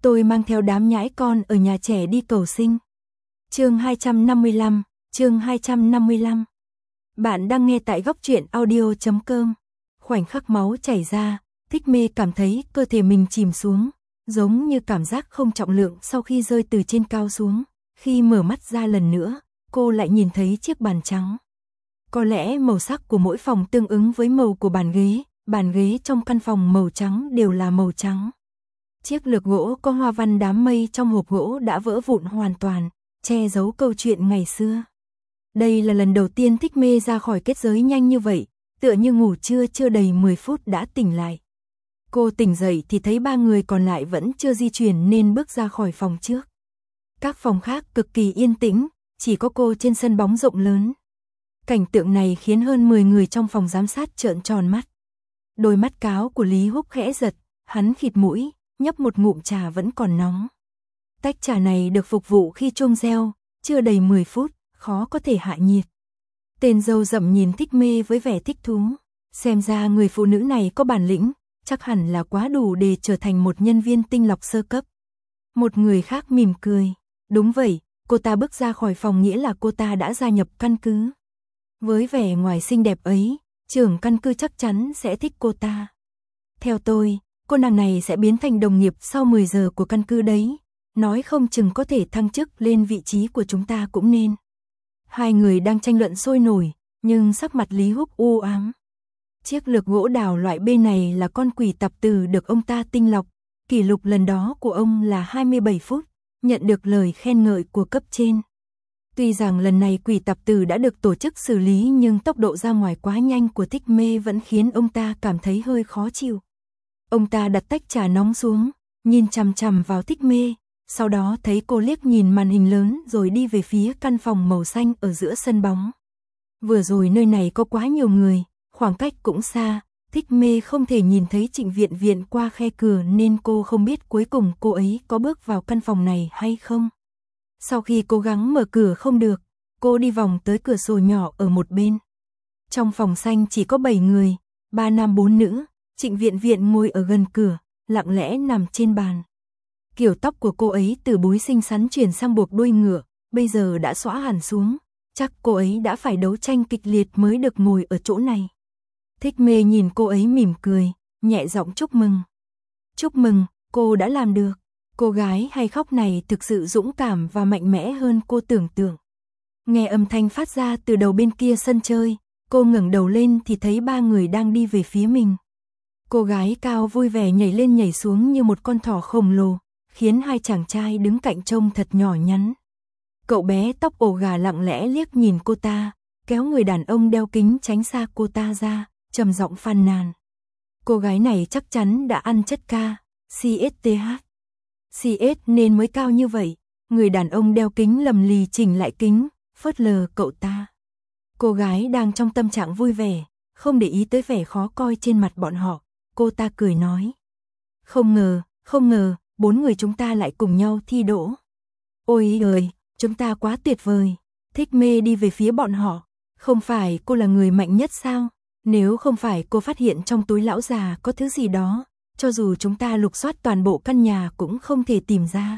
Tôi mang theo đám nhãi con ở nhà trẻ đi cầu sinh. Chương 255, chương 255. Bạn đang nghe tại góc truyện audio.com. Khoảnh khắc máu chảy ra, Thích Mê cảm thấy cơ thể mình chìm xuống, giống như cảm giác không trọng lượng sau khi rơi từ trên cao xuống. Khi mở mắt ra lần nữa, cô lại nhìn thấy chiếc bàn trắng. Có lẽ màu sắc của mỗi phòng tương ứng với màu của bàn ghế trong căn phòng màu trắng đều là màu trắng. Chiếc lược gỗ có hoa văn đám mây trong hộp gỗ đã vỡ vụn hoàn toàn, che giấu câu chuyện ngày xưa. Đây là lần đầu tiên Thích Mê ra khỏi kết giới nhanh như vậy, tựa như ngủ chưa đầy 10 phút đã tỉnh lại. Cô tỉnh dậy thì thấy ba người còn lại vẫn chưa di chuyển nên bước ra khỏi phòng trước. Các phòng khác cực kỳ yên tĩnh, chỉ có cô trên sân bóng rộng lớn. Cảnh tượng này khiến hơn 10 người trong phòng giám sát trợn tròn mắt. Đôi mắt cáo của Lý Húc khẽ giật, hắn khịt mũi, nhấp một ngụm trà vẫn còn nóng. Tách trà này được phục vụ khi chuông reo, chưa đầy 10 phút, khó có thể hạ nhiệt. Tên dâu rậm nhìn Thích Mê với vẻ thích thú. Xem ra người phụ nữ này có bản lĩnh, chắc hẳn là quá đủ để trở thành một nhân viên tinh lọc sơ cấp. Một người khác mỉm cười. Đúng vậy, cô ta bước ra khỏi phòng nghĩa là cô ta đã gia nhập căn cứ. Với vẻ ngoài xinh đẹp ấy, trưởng căn cứ chắc chắn sẽ thích cô ta. Theo tôi, cô nàng này sẽ biến thành đồng nghiệp sau 10 giờ của căn cứ đấy. Nói không chừng có thể thăng chức lên vị trí của chúng ta cũng nên. Hai người đang tranh luận sôi nổi, nhưng sắc mặt Lý Húc u ám. Chiếc lược gỗ đào loại B này là con quỷ tạp tử được ông ta tinh lọc. Kỷ lục lần đó của ông là 27 phút, nhận được lời khen ngợi của cấp trên. Tuy rằng lần này quỷ tạp tử đã được tổ chức xử lý nhưng tốc độ ra ngoài quá nhanh của Thích Mê vẫn khiến ông ta cảm thấy hơi khó chịu. Ông ta đặt tách trà nóng xuống, nhìn chằm chằm vào Thích Mê, sau đó thấy cô liếc nhìn màn hình lớn rồi đi về phía căn phòng màu xanh ở giữa sân bóng. Vừa rồi nơi này có quá nhiều người, khoảng cách cũng xa, Thích Mê không thể nhìn thấy Trịnh Viện Viện qua khe cửa nên cô không biết cuối cùng cô ấy có bước vào căn phòng này hay không. Sau khi cố gắng mở cửa không được, cô đi vòng tới cửa sổ nhỏ ở một bên. Trong phòng xanh chỉ có 7 người, 3 nam 4 nữ, Trịnh Viện Viện ngồi ở gần cửa, lặng lẽ nằm trên bàn. Kiểu tóc của cô ấy từ búi xinh xắn chuyển sang buộc đuôi ngựa, bây giờ đã xõa hẳn xuống, chắc cô ấy đã phải đấu tranh kịch liệt mới được ngồi ở chỗ này. Thích Mê nhìn cô ấy mỉm cười, nhẹ giọng chúc mừng. Chúc mừng, cô đã làm được. Cô gái hay khóc này thực sự dũng cảm và mạnh mẽ hơn cô tưởng tượng. Nghe âm thanh phát ra từ đầu bên kia sân chơi, cô ngẩng đầu lên thì thấy ba người đang đi về phía mình. Cô gái cao vui vẻ nhảy lên nhảy xuống như một con thỏ khổng lồ, khiến hai chàng trai đứng cạnh trông thật nhỏ nhắn. Cậu bé tóc ổ gà lặng lẽ liếc nhìn cô ta, kéo người đàn ông đeo kính tránh xa cô ta ra, trầm giọng phàn nàn. Cô gái này chắc chắn đã ăn chất ca, CSTH. CS nên mới cao như vậy. Người đàn ông đeo kính lầm lì chỉnh lại kính, phớt lờ cậu ta. Cô gái đang trong tâm trạng vui vẻ, không để ý tới vẻ khó coi trên mặt bọn họ. Cô ta cười nói. Không ngờ, 4 người chúng ta lại cùng nhau thi đỗ. Ôi ơi, chúng ta quá tuyệt vời. Thích Mê đi về phía bọn họ. Không phải cô là người mạnh nhất sao? Nếu không phải cô phát hiện trong túi lão già có thứ gì đó, cho dù chúng ta lục soát toàn bộ căn nhà cũng không thể tìm ra.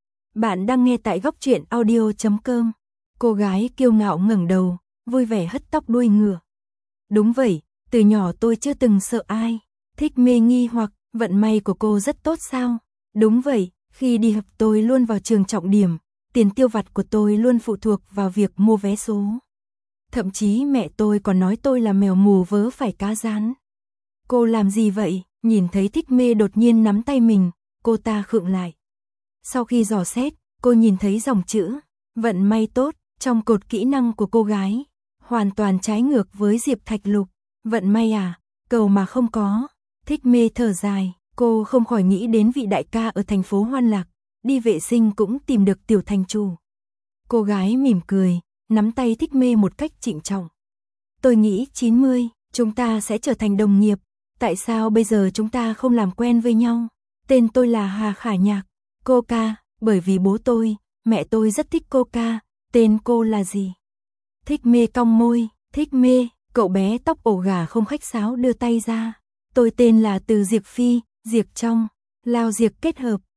Bạn đang nghe tại góc truyện audio.com. Cô gái kiêu ngạo ngẩng đầu, vui vẻ hất tóc đuôi ngựa. Đúng vậy, từ nhỏ tôi chưa từng sợ ai. Thích Mê nghi hoặc, vận may của cô rất tốt sao? Đúng vậy, khi đi học tôi luôn vào trường trọng điểm, tiền tiêu vặt của tôi luôn phụ thuộc vào việc mua vé số. Thậm chí mẹ tôi còn nói tôi là mèo mù vớ phải cá rán. Cô làm gì vậy? Nhìn thấy Thích Mê đột nhiên nắm tay mình, cô ta khựng lại. Sau khi dò xét, cô nhìn thấy dòng chữ vận may tốt trong cột kỹ năng của cô gái, hoàn toàn trái ngược với Diệp Thạch Lục. Vận may à? Cầu mà không có. Thích Mê thở dài, cô không khỏi nghĩ đến vị đại ca ở thành phố Hoan Lạc, đi vệ sinh cũng tìm được tiểu thành chủ. Cô gái mỉm cười, nắm tay Thích Mê một cách trịnh trọng. Tôi nghĩ 90, chúng ta sẽ trở thành đồng nghiệp. Tại sao bây giờ chúng ta không làm quen với nhau? Tên tôi là Hà Khả Nhạc. Coca, bởi vì bố tôi, mẹ tôi rất thích Coca. Tên cô là gì? Thích Mê cong môi. Thích Mê, cậu bé tóc ổ gà không khách sáo đưa tay ra. Tôi tên là Từ Diệp Phi, Diệp trong, Lao Diệp kết hợp,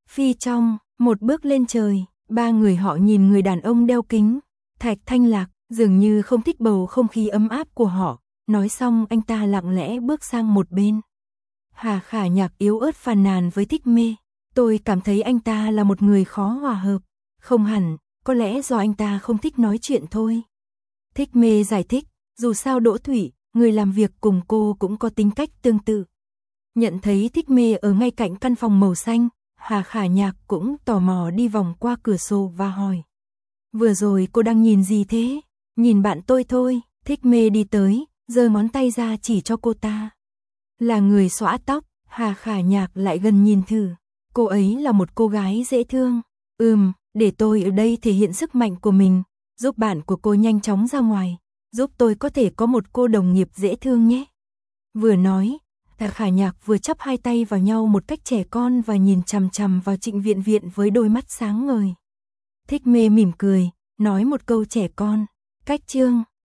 Phi trong, một bước lên trời, ba người họ nhìn người đàn ông đeo kính, Thạch Thanh Lạc, dường như không thích bầu không khí ấm áp của họ, nói xong anh ta lặng lẽ bước sang một bên. Hà Khả Nhạc yếu ớt phàn nàn với Thích Mê, tôi cảm thấy anh ta là một người khó hòa hợp, không hẳn, có lẽ do anh ta không thích nói chuyện thôi. Thích Mê giải thích, dù sao Đỗ Thủy, người làm việc cùng cô cũng có tính cách tương tự. Nhận thấy Thích Mê ở ngay cạnh căn phòng màu xanh, Hà Khả Nhạc cũng tò mò đi vòng qua cửa sổ và hỏi. Vừa rồi cô đang nhìn gì thế? Nhìn bạn tôi thôi. Thích Mê đi tới, giơ ngón tay ra chỉ cho cô ta. Là người xõa tóc, Hà Khả Nhạc lại gần nhìn thử. Cô ấy là một cô gái dễ thương. Để tôi ở đây thể hiện sức mạnh của mình, giúp bạn của cô nhanh chóng ra ngoài, giúp tôi có thể có một cô đồng nghiệp dễ thương nhé. Vừa nói, Hà Khả Nhạc vừa chắp hai tay vào nhau một cách trẻ con và nhìn chằm chằm vào Trịnh Viện Viện với đôi mắt sáng ngời. Thích Mê mỉm cười, nói một câu trẻ con, cách chương.